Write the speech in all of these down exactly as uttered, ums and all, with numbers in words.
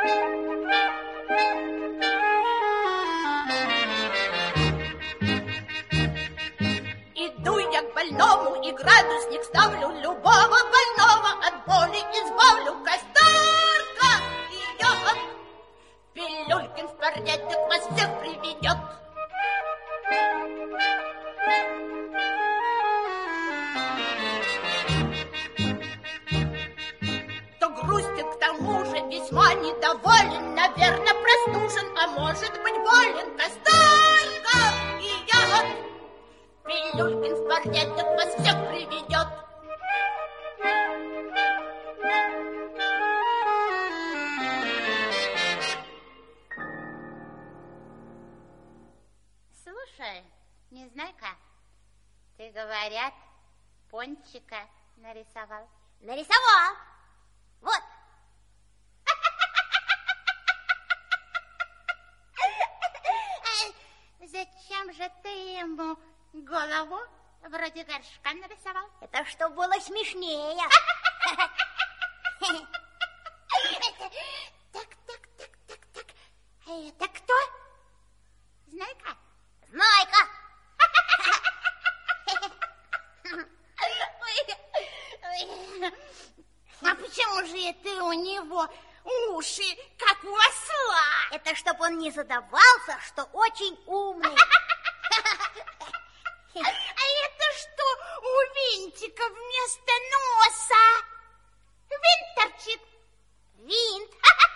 Иду я к больному и градусник ставлю, любого больного от боли избавлю. Касторка идет, Пилюлькин в порядок вас всех приведет. Кто грустит, к тому же весьма недоволен, наверное, простужен, а может быть болен. Касторка идет, Пилюлькин в порядок вас всех приведет. Слушай, Незнайка, ты, говорят, пончика нарисовал. Нарисовал. Вот. Зачем же ты ему голову вроде горшка нарисовал? Это что было смешнее. Так, так, так, так, так. Это кто? Знайка? Знайка. А почему же это у него уши, как у осла? Это чтоб он не задавался, что очень умный. А это что у винтика вместо носа? Винт торчит. Винт.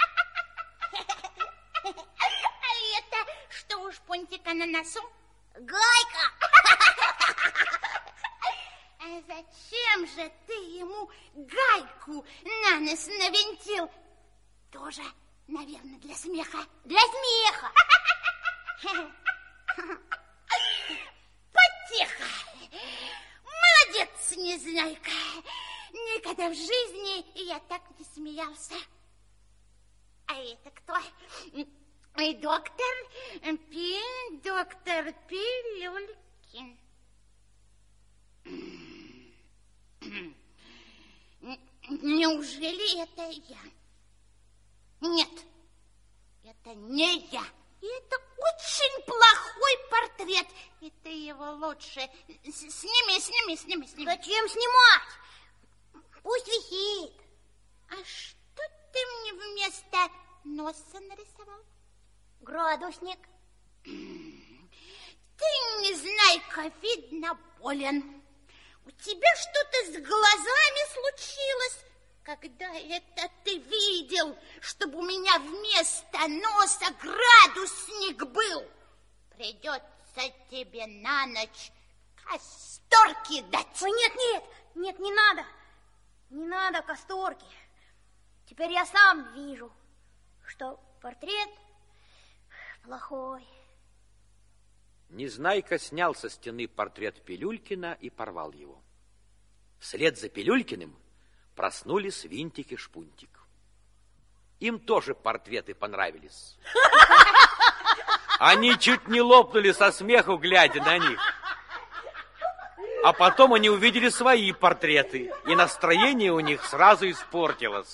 А это что у шпунтика на носу? Гайка. А зачем же ты ему гайку на нос навинтил? Тоже, наверное, для смеха. Для смеха. Потихо. Молодец, Незнайка. Никогда в жизни я так не смеялся. А это кто? И доктор Пи, доктор Пилюлькин. Неужели это я? Нет, это не я. Это очень плохой портрет. И ты его лучше сними, сними, сними, сними. Зачем снимать? Пусть висит. А что ты мне вместо носа нарисовал? Градусник. Ты, Незнайка, видно, болен. У тебя что-то с глазами случилось. Когда это ты видел, чтобы у меня вместо носа градусник был? Придется тебе на ночь касторки дать. Ой, нет, нет, нет, не надо. Не надо касторки. Теперь я сам вижу, что портрет плохой. Незнайка снял со стены портрет Пилюлькина и порвал его. Вслед за Пилюлькиным проснулись Винтик и Шпунтик. Им тоже портреты понравились. Они чуть не лопнули со смеху, глядя на них. А потом они увидели свои портреты, и настроение у них сразу испортилось.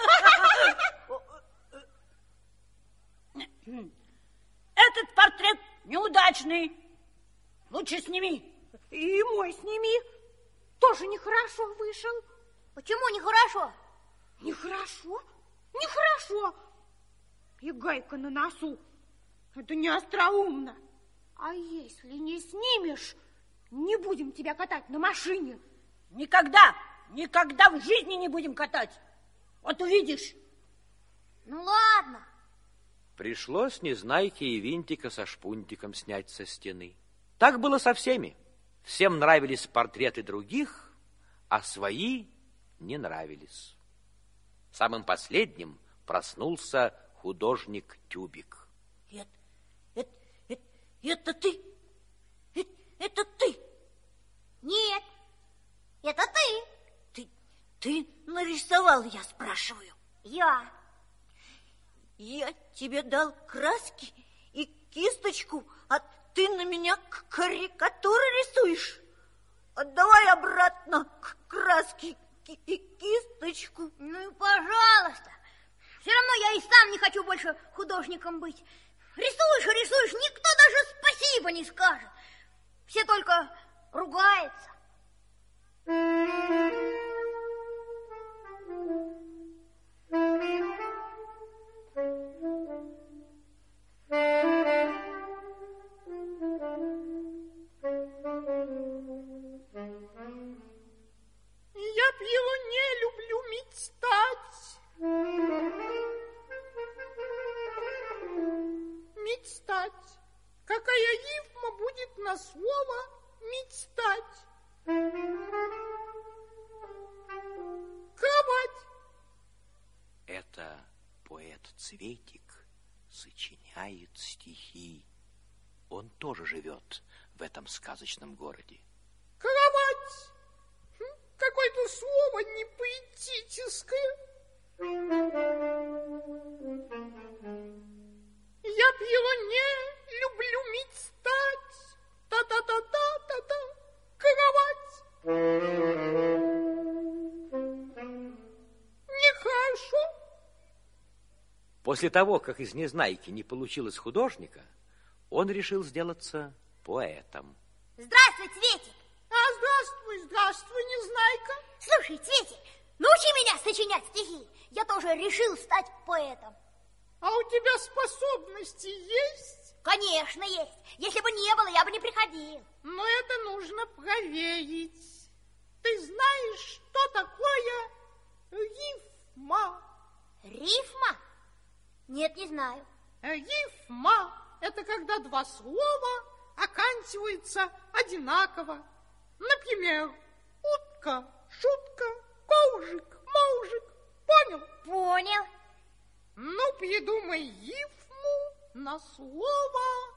Этот портрет неудачный. Лучше сними. И мой сними. Тоже нехорошо вышел. Почему нехорошо? Нехорошо? Нехорошо. И гайка на носу. Это не остроумно. А если не снимешь, не будем тебя катать на машине. Никогда, никогда в жизни не будем катать. Вот увидишь. Ну ладно. Пришлось Незнайке и Винтика со Шпунтиком снять со стены. Так было со всеми. Всем нравились портреты других, а свои не нравились. Самым последним проснулся художник Тюбик. Это, это, это, это ты? Это, это ты? Нет, это ты. Ты, ты нарисовал, я спрашиваю. Я. Я тебе дал краски и кисточку, а ты на меня карикатуры рисуешь. Отдавай обратно краски и кисточку. Ну и пожалуйста. Все равно я и сам не хочу больше художником быть. Рисуешь и рисуешь, никто даже спасибо не скажет. Все только ругаются. Я пью, не люблю мечтать. Мечтать. Какая рифма будет на слово мечтать? Кровать. Это поэт Цветик сочиняет стихи. Он тоже живет в этом сказочном городе. Кровать. Какое-то слово непоэтическое. Я пью, не люблю мечтать. Та-та-та-та-та-та. Кровать. Нехорошо. После того, как из Незнайки не получилось художника, он решил сделаться поэтом. Здравствуй, Цветик. А, здравствуй, здравствуй, Незнайка. Слушай, Цветик, научи меня сочинять стихи. Я тоже решил стать поэтом. А у тебя способности есть? Конечно, есть. Если бы не было, я бы не приходил. Но это нужно проверить. Ты знаешь, что такое рифма? Рифма? Нет, не знаю. Рифма – это когда два слова оканчиваются одинаково. Например, утка, шутка, ковжик, можик. Понял? Понял. Ну, придумай рифму на слово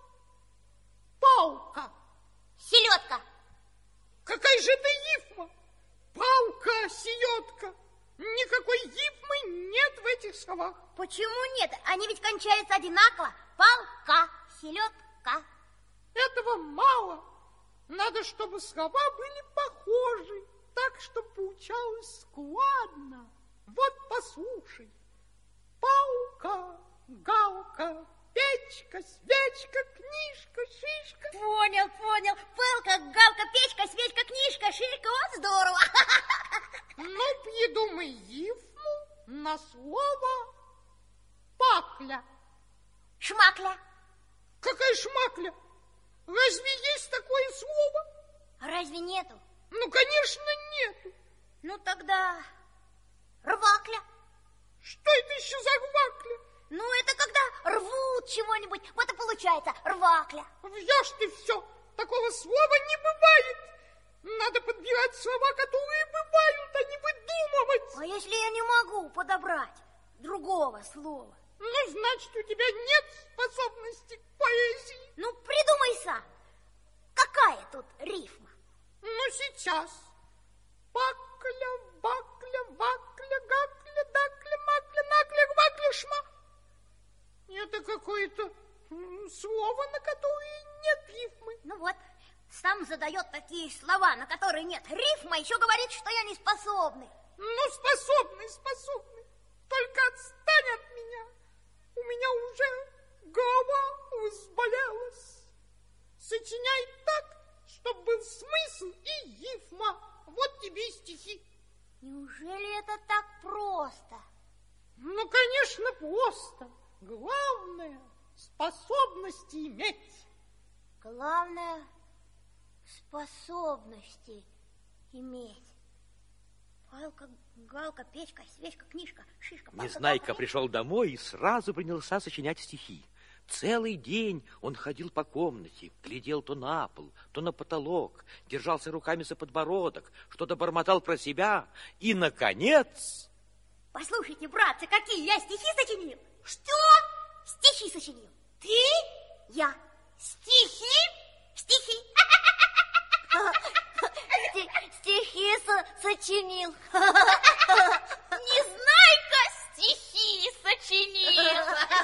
палка. Селедка. Какая же это рифма? Палка, селедка. Никакой рифмы нет в этих словах. Почему нет? Они ведь кончаются одинаково. Палка, селедка. Этого мало. Надо, чтобы слова были похожи, так, чтобы получалось складно. Вот послушай. Палка, галка, печка, свечка, книжка, шишка. Понял, понял. Палка, галка, печка, свечка, книжка, шишка. Вот здорово. Ну, придумай рифму на слово пакля. Шмакля. Какая шмакля? Разве есть такое слово? Разве нету? Ну, конечно, нету. Ну, тогда рвакля. Что это еще за рвакля? Ну, это когда рвут чего-нибудь. Вот и получается рвакля. Врешь ты все. Такого слова не бывает. Надо подбирать слова, которые бывают, а не выдумывать. А если я не могу подобрать другого слова? Ну, значит, у тебя нет способности к поэзии. Ну, придумай сам. Какая тут рифма? Ну, сейчас. Пакля, бакля, вакля, гакля, дакля, макля, накля, гвакля, шма. Это какое-то слово, на которое нет рифмы. Ну вот, сам задает такие слова, на которые нет рифма, еще говорит, что я не способный. Ну, способный, способный. Только отстань от меня. У меня уже голова разболелась. Сочиняй так, чтобы был смысл и рифма. Вот тебе и стихи. Неужели это так просто? Ну, конечно, просто. Главное — способности иметь. Главное — способности иметь. Палка, галка, печка, свечка, книжка, шишка. Палка, Незнайка галка, пришел домой и сразу принялся сочинять стихи. Целый день он ходил по комнате, глядел то на пол, то на потолок, держался руками за подбородок, что-то бормотал про себя и, наконец... Послушайте, братцы, какие я стихи сочинил. Что? Стихи сочинил. Ты? Я. Стихи? Стихи. Стихи сочинил. Незнайка стихи сочинил.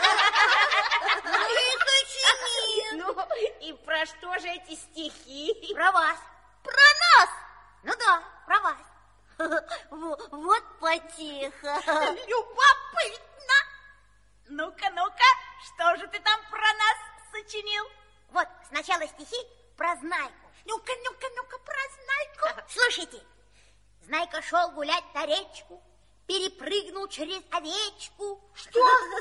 И сочинил. Ну, и про что же эти стихи? Про вас. Про нас? Ну да, про вас. Вот потихо. Любопытно. сочинил? Вот, сначала стихи про Знайку. Ну-ка, ну-ка, ну-ка, про Знайку. Слушайте. Знайка шел гулять на речку, перепрыгнул через овечку. Что?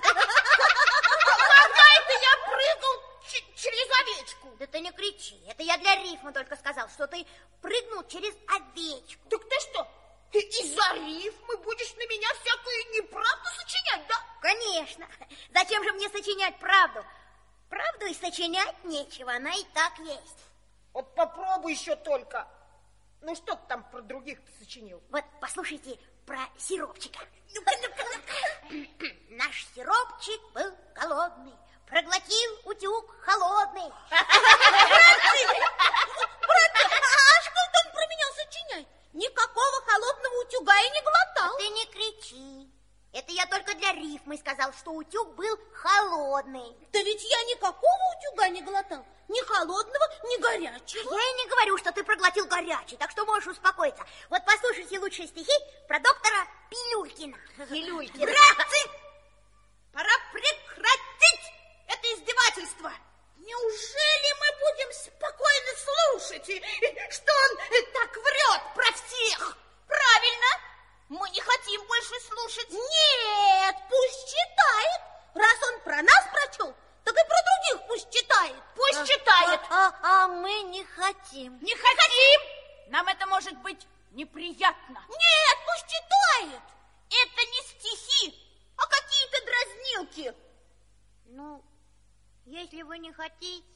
Когда это я прыгал через овечку? Да ты не кричи, это я для рифма только сказал, что ты прыгнул через овечку. Так ты что, ты из-за рифмы будешь на меня всякую неправду сочинять, да? Конечно. Зачем же мне сочинять правду? Правду и сочинять нечего, она и так есть. Вот попробуй еще только. Ну, что ты там про других-то сочинил? Вот, послушайте про сиропчика. Ну-ка, ну-ка, ну-ка. Наш сиропчик был голодный, проглотил утюг холодный. Братцы, братцы, а что там про меня сочиняет? Никакого холодного утюга я не глотал. Ты не кричи. Это я только для рифмы сказал, что утюг был холодный. Да ведь я никакого утюга не глотал. Ни холодного, ни горячего. Я и не говорю, что ты проглотил горячий, так что можешь успокоиться. Вот послушайте лучшие стихи про доктора Пилюлькина. Пилюлькина. Братцы, пора прекратить это издевательство. Неужели мы будем спокойно слушать, что он так врет про всех? Правильно, мы не хотим больше слушать. Нет, пусть читает. Раз он про нас прочел, так и про других пусть читает. Пусть а, читает. А, а, а мы не хотим. Не хотим. Нам это может быть неприятно. Нет, пусть читает. Это не стихи, а какие-то дразнилки. Ну, если вы не хотите,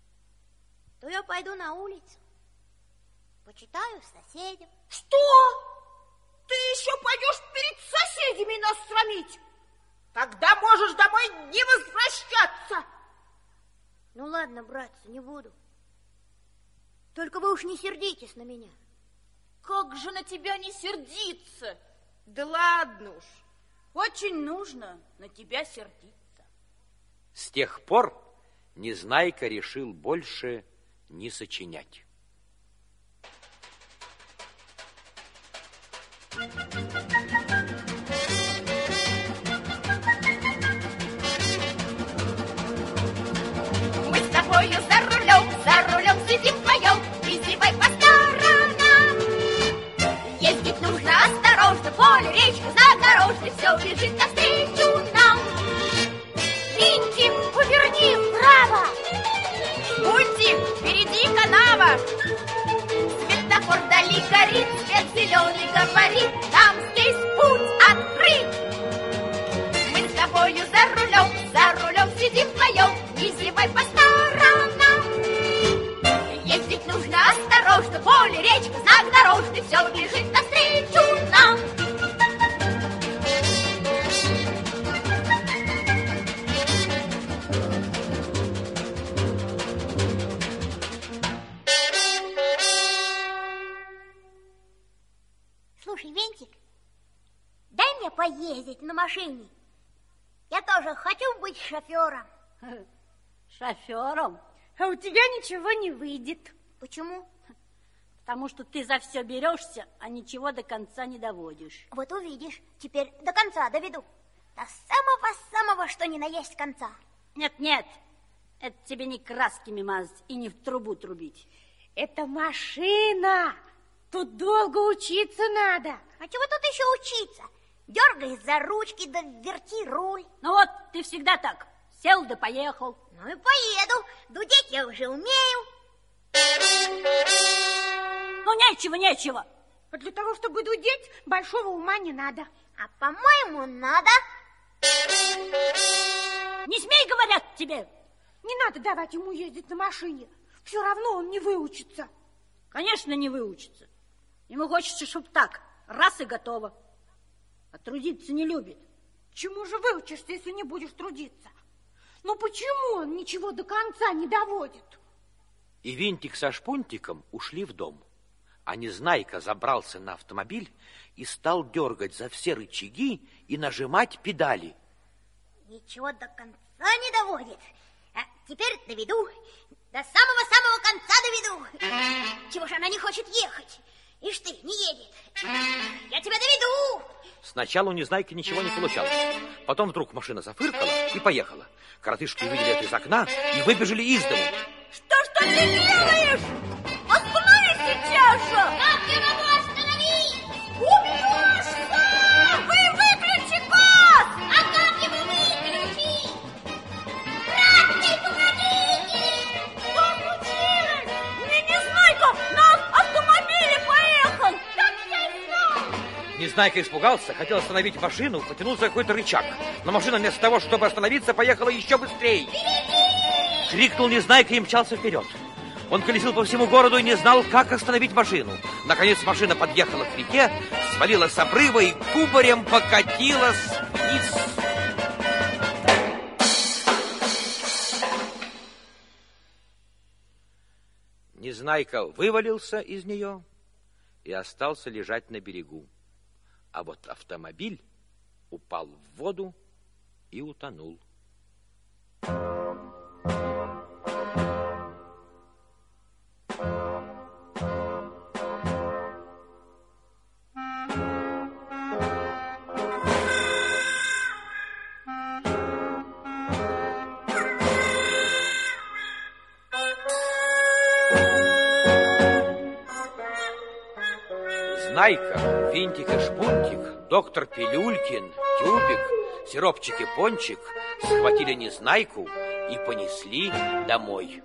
то я пойду на улицу. Почитаю соседям. Что? Ты еще пойдешь перед соседями нас срамить? Тогда можешь домой не возвращаться. Ну ладно, братцы, не буду. Только вы уж не сердитесь на меня. Как же на тебя не сердиться? Да ладно уж. Очень нужно на тебя сердиться. С тех пор Незнайка решил больше не сочинять. Мы с тобою за рулем, за рулем сидим вдвоем, и зевай по сторонам. Ездить нужно осторожно, поле, речка, загорожено, все лежит навстречу нам. Винтик, поверни вправо. Пультик, впереди канава. Светофор вдали горит, свет зеленый говорит, нам здесь путь открыт. Мы с тобою за рулем, за рулем сидим вдвоем, не зевай по сторонам. Ездить нужно осторожно, поле, речка, знак дорожный, все лежит навстречу нам. Слушай, Винтик, дай мне поездить на машине. Я тоже хочу быть шофером. Шофером? А у тебя ничего не выйдет. Почему? Потому что ты за все берешься, а ничего до конца не доводишь. Вот увидишь, теперь до конца доведу. До самого-самого, что ни на есть конца. Нет-нет, это тебе не красками мазать и не в трубу трубить. Это машина. Тут долго учиться надо. А чего тут еще учиться? Дергай за ручки, да верти руль. Ну вот, ты всегда так. Сел да поехал. Ну и поеду. Дудеть я уже умею. Ну, нечего, нечего. А для того, чтобы дудеть, большого ума не надо. А по-моему, надо. Не смей, говорят тебе. Не надо давать ему ездить на машине. Все равно он не выучится. Конечно, не выучится. Ему хочется, чтобы так, раз и готово. А трудиться не любит. Чему же выучишься, если не будешь трудиться? Ну почему он ничего до конца не доводит? И Винтик со Шпунтиком ушли в дом. А Незнайка забрался на автомобиль и стал дергать за все рычаги и нажимать педали. Ничего до конца не доводит. А теперь доведу. До самого-самого конца доведу. Чего же она не хочет ехать? Ишь ты, не едет. Я тебя доведу. Сначала у Незнайки ничего не получалось. Потом вдруг машина зафыркала и поехала. Коротышки увидели это из окна и выбежали из дому. Что ж ты делаешь? Остановись сейчас же! Как я могу остановить? Убьешься! Вы выключи газ! А как его выключить? Братцы, помогите! Что случилось? Мне Незнайка на автомобиле поехал! Как я и знал! Незнайка испугался, хотел остановить машину, потянул за какой-то рычаг. Но машина вместо того, чтобы остановиться, поехала еще быстрее. Крикнул Незнайка и мчался вперед. Он колесил по всему городу и не знал, как остановить машину. Наконец машина подъехала к реке, свалилась с обрыва и кубарем покатилась вниз. Незнайка вывалился из нее и остался лежать на берегу. А вот автомобиль упал в воду и утонул. Знайка, Винтик и Шпунтик, доктор Пилюлькин, Тюбик, Сиропчик и Пончик схватили Незнайку и понесли домой.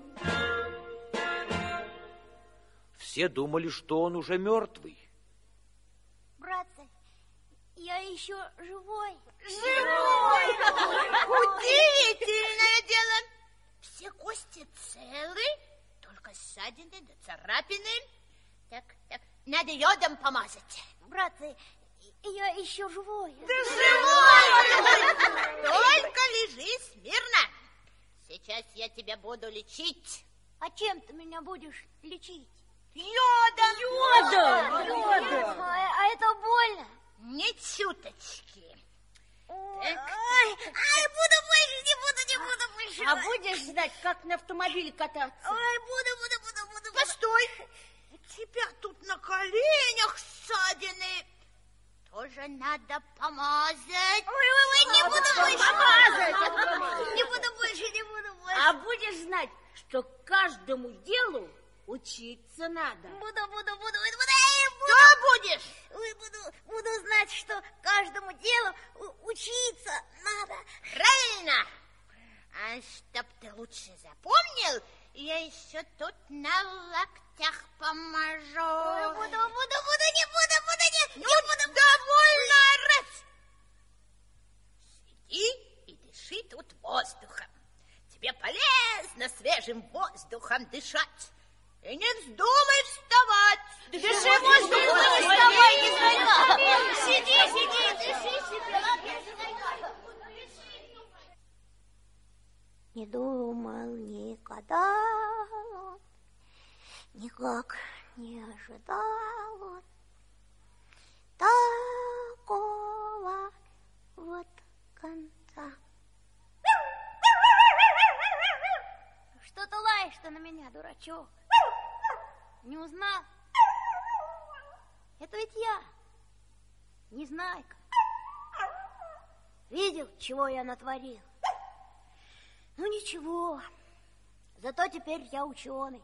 Все думали, что он уже мертвый. Братцы, я еще живой. Живой! Удивительное дело! Все кости целы, только ссадины да царапины. Так, так, надо йодом помазать. Братцы, я еще живой. Ты живой! Только лежи смирно. Сейчас я тебя буду лечить. А чем ты меня будешь лечить? Йодом! Йодом! Йодом! А, а это больно? Не чуточки. Ой, ай, буду больше, не буду, не буду больше. А будешь знать, как на автомобиле кататься? Ой, буду, буду, буду, буду. Постой! У тебя тут на коленях ссадины. Тоже надо помазать. Ой, ой, ой, не буду больше. Помазать. Не буду больше, не буду больше. А будешь знать, что каждому делу учиться надо. Буду, буду, буду, буду, буду. Что будешь? Ой, буду, буду знать, что каждому делу у- учиться надо. Правильно. А чтоб ты лучше запомнил, я еще тут на локтях помажу. Ой, буду, буду, буду, не буду, буду, не, Ну, не буду. довольно орать. Сиди и дыши тут воздухом. Тебе полезно свежим воздухом дышать. И не вздумай вставать. Дыши воздухом, не вставай, не знаю. Сиди, сиди, дыши себе. Не думал никогда, никак не ожидал такого вот конца. Что ты лаешь-то на меня, дурачок? Не узнал? Это ведь я, Незнайка. Видел, чего я натворил? Ну ничего, зато теперь я ученый.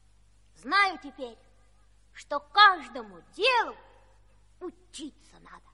Знаю теперь, что каждому делу учиться надо.